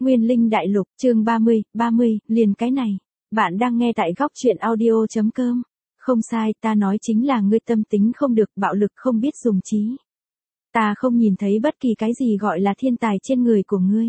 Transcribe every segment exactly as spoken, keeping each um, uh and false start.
Nguyên Linh Đại Lục, chương ba mươi, ba mươi, liền cái này. Bạn đang nghe tại góc truyện audio.com. Không sai, ta nói chính là ngươi tâm tính không được, bạo lực không biết dùng trí. Ta không nhìn thấy bất kỳ cái gì gọi là thiên tài trên người của ngươi.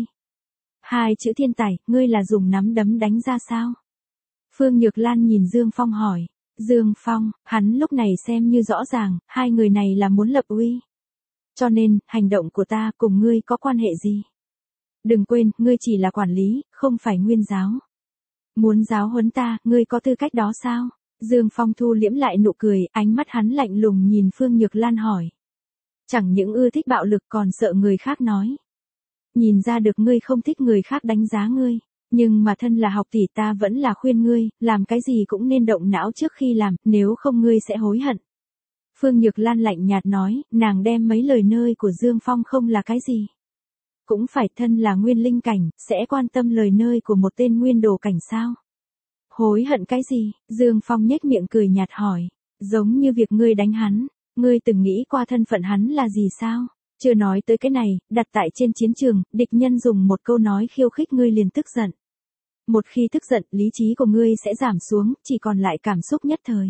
Hai chữ thiên tài, ngươi là dùng nắm đấm đánh ra sao? Phương Nhược Lan nhìn Dương Phong hỏi. Dương Phong, hắn lúc này xem như rõ ràng, hai người này là muốn lập uy. Cho nên, hành động của ta cùng ngươi có quan hệ gì? Đừng quên, ngươi chỉ là quản lý, không phải nguyên giáo. Muốn giáo huấn ta, ngươi có tư cách đó sao? Dương Phong thu liễm lại nụ cười, ánh mắt hắn lạnh lùng nhìn Phương Nhược Lan hỏi. Chẳng những ưa thích bạo lực còn sợ người khác nói. Nhìn ra được ngươi không thích người khác đánh giá ngươi, nhưng mà thân là học tỷ ta vẫn là khuyên ngươi, làm cái gì cũng nên động não trước khi làm, nếu không ngươi sẽ hối hận. Phương Nhược Lan lạnh nhạt nói, nàng đem mấy lời nơi của Dương Phong không là cái gì. Cũng phải thân là nguyên linh cảnh, sẽ quan tâm lời nơi của một tên nguyên đồ cảnh sao? Hối hận cái gì? Dương Phong nhếch miệng cười nhạt hỏi. Giống như việc ngươi đánh hắn, ngươi từng nghĩ qua thân phận hắn là gì sao? Chưa nói tới cái này, đặt tại trên chiến trường, địch nhân dùng một câu nói khiêu khích ngươi liền tức giận. Một khi tức giận, lý trí của ngươi sẽ giảm xuống, chỉ còn lại cảm xúc nhất thời.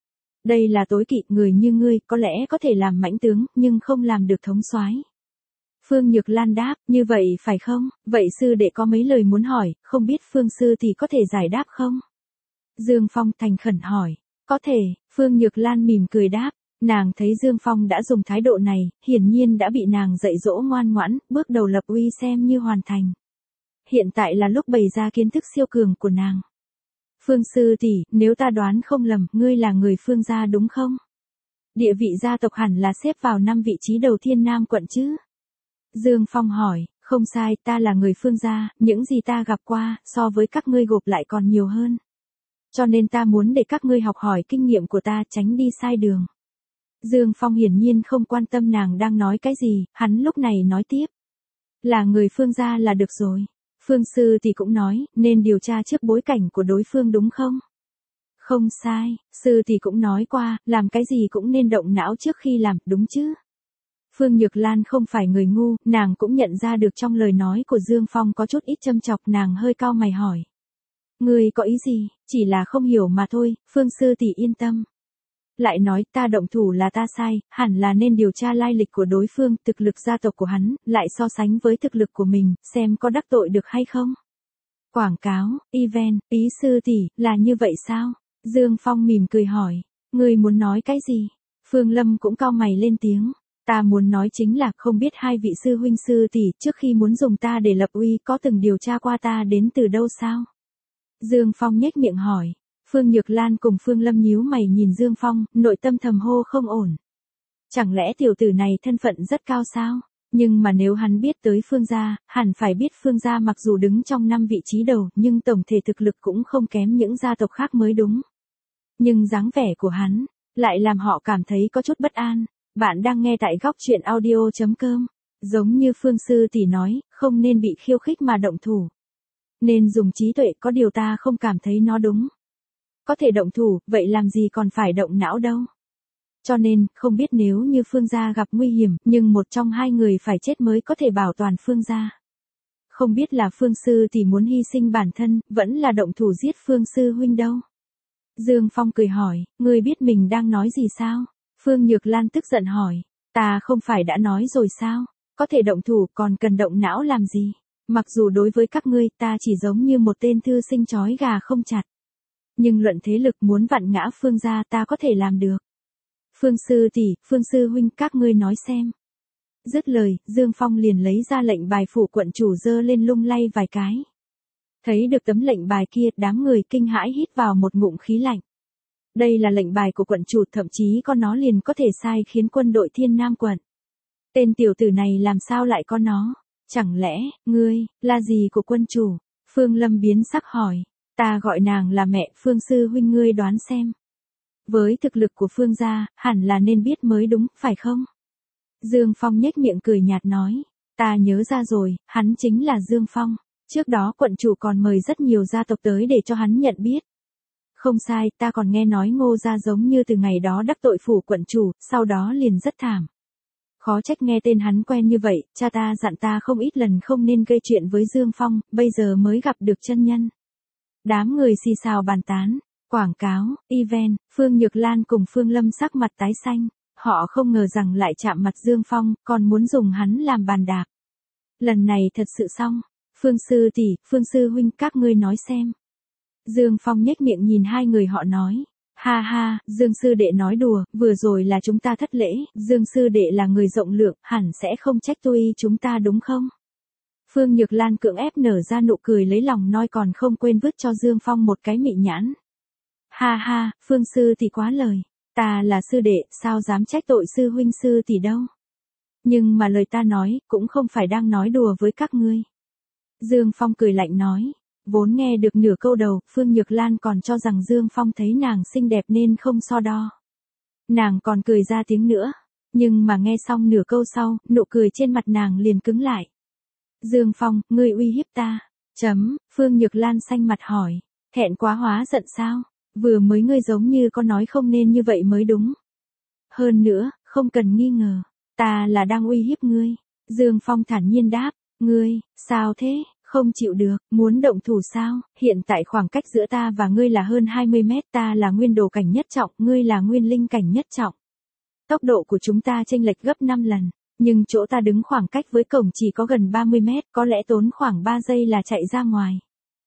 Đây là tối kỵ, người như ngươi, có lẽ có thể làm mãnh tướng, nhưng không làm được thống soái. Phương Nhược Lan đáp, như vậy phải không? Vậy sư đệ có mấy lời muốn hỏi, không biết Phương sư thì có thể giải đáp không? Dương Phong thành khẩn hỏi, có thể, Phương Nhược Lan mỉm cười đáp, nàng thấy Dương Phong đã dùng thái độ này, hiển nhiên đã bị nàng dạy dỗ ngoan ngoãn, bước đầu lập uy xem như hoàn thành. Hiện tại là lúc bày ra kiến thức siêu cường của nàng. Phương sư tỷ, nếu ta đoán không lầm, ngươi là người Phương gia đúng không? Địa vị gia tộc hẳn là xếp vào năm vị trí đầu Thiên Nam quận chứ? Dương Phong hỏi, không sai, ta là người Phương gia, những gì ta gặp qua, so với các ngươi gộp lại còn nhiều hơn. Cho nên ta muốn để các ngươi học hỏi kinh nghiệm của ta, tránh đi sai đường. Dương Phong hiển nhiên không quan tâm nàng đang nói cái gì, hắn lúc này nói tiếp. Là người Phương gia là được rồi. Phương sư thì cũng nói, nên điều tra trước bối cảnh của đối phương đúng không? Không sai, sư thì cũng nói qua, làm cái gì cũng nên động não trước khi làm, đúng chứ? Phương Nhược Lan không phải người ngu, nàng cũng nhận ra được trong lời nói của Dương Phong có chút ít châm chọc, nàng hơi cau mày hỏi. Ngươi có ý gì, chỉ là không hiểu mà thôi, Phương sư tỷ yên tâm. Lại nói ta động thủ là ta sai, hẳn là nên điều tra lai lịch của đối phương, thực lực gia tộc của hắn, lại so sánh với thực lực của mình, xem có đắc tội được hay không. Quảng cáo, event, ý sư tỷ, là như vậy sao? Dương Phong mỉm cười hỏi, ngươi muốn nói cái gì? Phương Lâm cũng cau mày lên tiếng. Ta muốn nói chính là không biết hai vị sư huynh sư tỷ trước khi muốn dùng ta để lập uy có từng điều tra qua ta đến từ đâu sao? Dương Phong nhếch miệng hỏi. Phương Nhược Lan cùng Phương Lâm nhíu mày nhìn Dương Phong, nội tâm thầm hô không ổn. Chẳng lẽ tiểu tử này thân phận rất cao sao? Nhưng mà nếu hắn biết tới Phương gia, hẳn phải biết Phương gia mặc dù đứng trong năm vị trí đầu, nhưng tổng thể thực lực cũng không kém những gia tộc khác mới đúng. Nhưng dáng vẻ của hắn, lại làm họ cảm thấy có chút bất an. Bạn đang nghe tại góc truyện audio.com. Giống như Phương sư tỷ nói, không nên bị khiêu khích mà động thủ. Nên dùng trí tuệ, có điều ta không cảm thấy nó đúng. Có thể động thủ, vậy làm gì còn phải động não đâu. Cho nên, không biết nếu như Phương gia gặp nguy hiểm, nhưng một trong hai người phải chết mới có thể bảo toàn Phương gia. Không biết là Phương sư tỷ muốn hy sinh bản thân, vẫn là động thủ giết Phương sư huynh đâu. Dương Phong cười hỏi, ngươi biết mình đang nói gì sao? Phương Nhược Lan tức giận hỏi, ta không phải đã nói rồi sao, có thể động thủ còn cần động não làm gì, mặc dù đối với các ngươi ta chỉ giống như một tên thư sinh chói gà không chặt. Nhưng luận thế lực muốn vặn ngã Phương gia ta có thể làm được. Phương sư tỷ, Phương sư huynh các ngươi nói xem. Dứt lời, Dương Phong liền lấy ra lệnh bài phủ quận chủ giơ lên lung lay vài cái. Thấy được tấm lệnh bài kia, đám người kinh hãi hít vào một ngụm khí lạnh. Đây là lệnh bài của quận chủ, thậm chí có nó liền có thể sai khiến quân đội Thiên Nam quận. Tên tiểu tử này làm sao lại có nó? Chẳng lẽ, ngươi, là gì của quân chủ? Phương Lâm biến sắc hỏi. Ta gọi nàng là mẹ, Phương sư huynh ngươi đoán xem. Với thực lực của Phương gia, hẳn là nên biết mới đúng, phải không? Dương Phong nhếch miệng cười nhạt nói. Ta nhớ ra rồi, hắn chính là Dương Phong. Trước đó quận chủ còn mời rất nhiều gia tộc tới để cho hắn nhận biết. Không sai, ta còn nghe nói Ngô gia giống như từ ngày đó đắc tội phủ quận chủ, sau đó liền rất thảm. Khó trách nghe tên hắn quen như vậy, cha ta dặn ta không ít lần không nên gây chuyện với Dương Phong, bây giờ mới gặp được chân nhân. Đám người xì xào bàn tán, quảng cáo, event, Phương Nhược Lan cùng Phương Lâm sắc mặt tái xanh, họ không ngờ rằng lại chạm mặt Dương Phong, còn muốn dùng hắn làm bàn đạp. Lần này thật sự xong, Phương sư tỷ, Phương sư huynh các ngươi nói xem. Dương Phong nhếch miệng nhìn hai người họ nói. Ha ha, Dương sư đệ nói đùa, vừa rồi là chúng ta thất lễ, Dương sư đệ là người rộng lượng, hẳn sẽ không trách tôi chúng ta đúng không? Phương Nhược Lan cưỡng ép nở ra nụ cười lấy lòng nói còn không quên vứt cho Dương Phong một cái mị nhãn. Ha ha, Phương sư thì quá lời, ta là sư đệ, sao dám trách tội sư huynh sư tỷ đâu. Nhưng mà lời ta nói, cũng không phải đang nói đùa với các ngươi. Dương Phong cười lạnh nói. Vốn nghe được nửa câu đầu, Phương Nhược Lan còn cho rằng Dương Phong thấy nàng xinh đẹp nên không so đo. Nàng còn cười ra tiếng nữa, nhưng mà nghe xong nửa câu sau, nụ cười trên mặt nàng liền cứng lại. Dương Phong, ngươi uy hiếp ta. Chấm, Phương Nhược Lan xanh mặt hỏi, thẹn quá hóa giận sao? Vừa mới ngươi giống như có nói không nên như vậy mới đúng. Hơn nữa, không cần nghi ngờ, ta là đang uy hiếp ngươi. Dương Phong thản nhiên đáp, ngươi, sao thế? Không chịu được, muốn động thủ sao? Hiện tại khoảng cách giữa ta và ngươi là hơn hai mươi mét, ta là nguyên đồ cảnh nhất trọng, ngươi là nguyên linh cảnh nhất trọng. Tốc độ của chúng ta chênh lệch gấp năm lần, nhưng chỗ ta đứng khoảng cách với cổng chỉ có gần ba mươi mét, có lẽ tốn khoảng ba giây là chạy ra ngoài.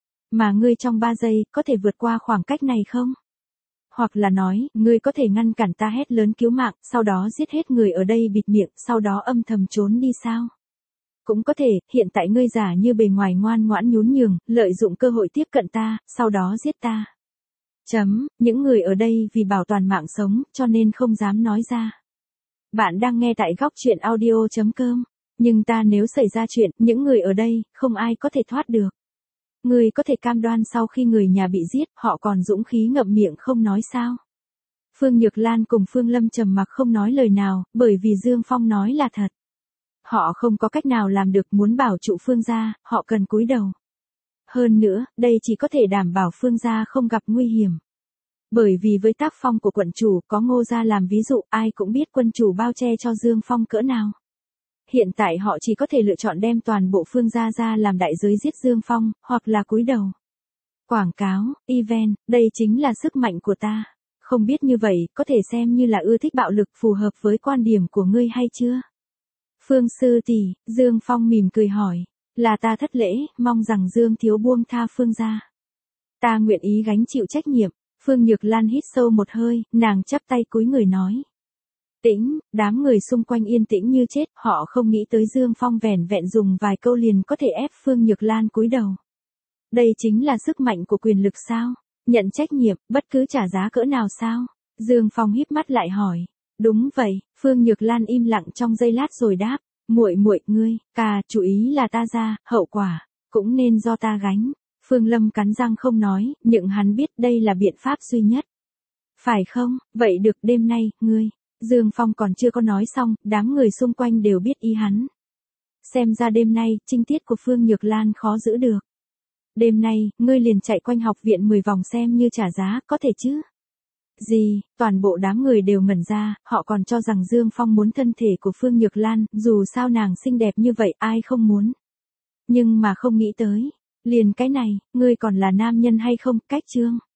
Mà ngươi trong ba giây, có thể vượt qua khoảng cách này không? Hoặc là nói, ngươi có thể ngăn cản ta hét lớn cứu mạng, sau đó giết hết người ở đây bịt miệng, sau đó âm thầm trốn đi sao? Cũng có thể, hiện tại ngươi giả như bề ngoài ngoan ngoãn nhún nhường, lợi dụng cơ hội tiếp cận ta, sau đó giết ta. Chấm, những người ở đây vì bảo toàn mạng sống, cho nên không dám nói ra. Bạn đang nghe tại góc chuyện audio chấm com, nhưng ta nếu xảy ra chuyện, những người ở đây, không ai có thể thoát được. Ngươi có thể cam đoan sau khi người nhà bị giết, họ còn dũng khí ngậm miệng không nói sao? Phương Nhược Lan cùng Phương Lâm trầm mặc không nói lời nào, bởi vì Dương Phong nói là thật. Họ không có cách nào làm được, muốn bảo trụ Phương gia, họ cần cúi đầu. Hơn nữa, đây chỉ có thể đảm bảo Phương gia không gặp nguy hiểm. Bởi vì với tác phong của quận chủ, có Ngô gia làm ví dụ, ai cũng biết quân chủ bao che cho Dương Phong cỡ nào. Hiện tại họ chỉ có thể lựa chọn đem toàn bộ Phương gia ra làm đại giới giết Dương Phong, hoặc là cúi đầu. Quảng cáo, event, đây chính là sức mạnh của ta. Không biết như vậy, có thể xem như là ưa thích bạo lực phù hợp với quan điểm của ngươi hay chưa? Phương sư tỷ, Dương Phong mỉm cười hỏi, là ta thất lễ, mong rằng Dương thiếu buông tha Phương gia. Ta nguyện ý gánh chịu trách nhiệm. Phương Nhược Lan hít sâu một hơi, nàng chắp tay cúi người nói. Tĩnh, đám người xung quanh yên tĩnh như chết, họ không nghĩ tới Dương Phong vẻn vẹn dùng vài câu liền có thể ép Phương Nhược Lan cúi đầu. Đây chính là sức mạnh của quyền lực sao? Nhận trách nhiệm, bất cứ trả giá cỡ nào sao? Dương Phong híp mắt lại hỏi. Đúng vậy, Phương Nhược Lan im lặng trong giây lát rồi đáp, muội muội ngươi, ca, chủ ý là ta ra, hậu quả cũng nên do ta gánh. Phương Lâm cắn răng không nói, nhưng hắn biết đây là biện pháp duy nhất. Phải không? Vậy được, đêm nay, ngươi. Dương Phong còn chưa có nói xong, đám người xung quanh đều biết ý hắn. Xem ra đêm nay, trinh tiết của Phương Nhược Lan khó giữ được. Đêm nay, ngươi liền chạy quanh học viện mười vòng xem như trả giá, có thể chứ? Gì, toàn bộ đám người đều ngẩn ra, họ còn cho rằng Dương Phong muốn thân thể của Phương Nhược Lan, dù sao nàng xinh đẹp như vậy ai không muốn. Nhưng mà không nghĩ tới, liền cái này, ngươi còn là nam nhân hay không, cách trương.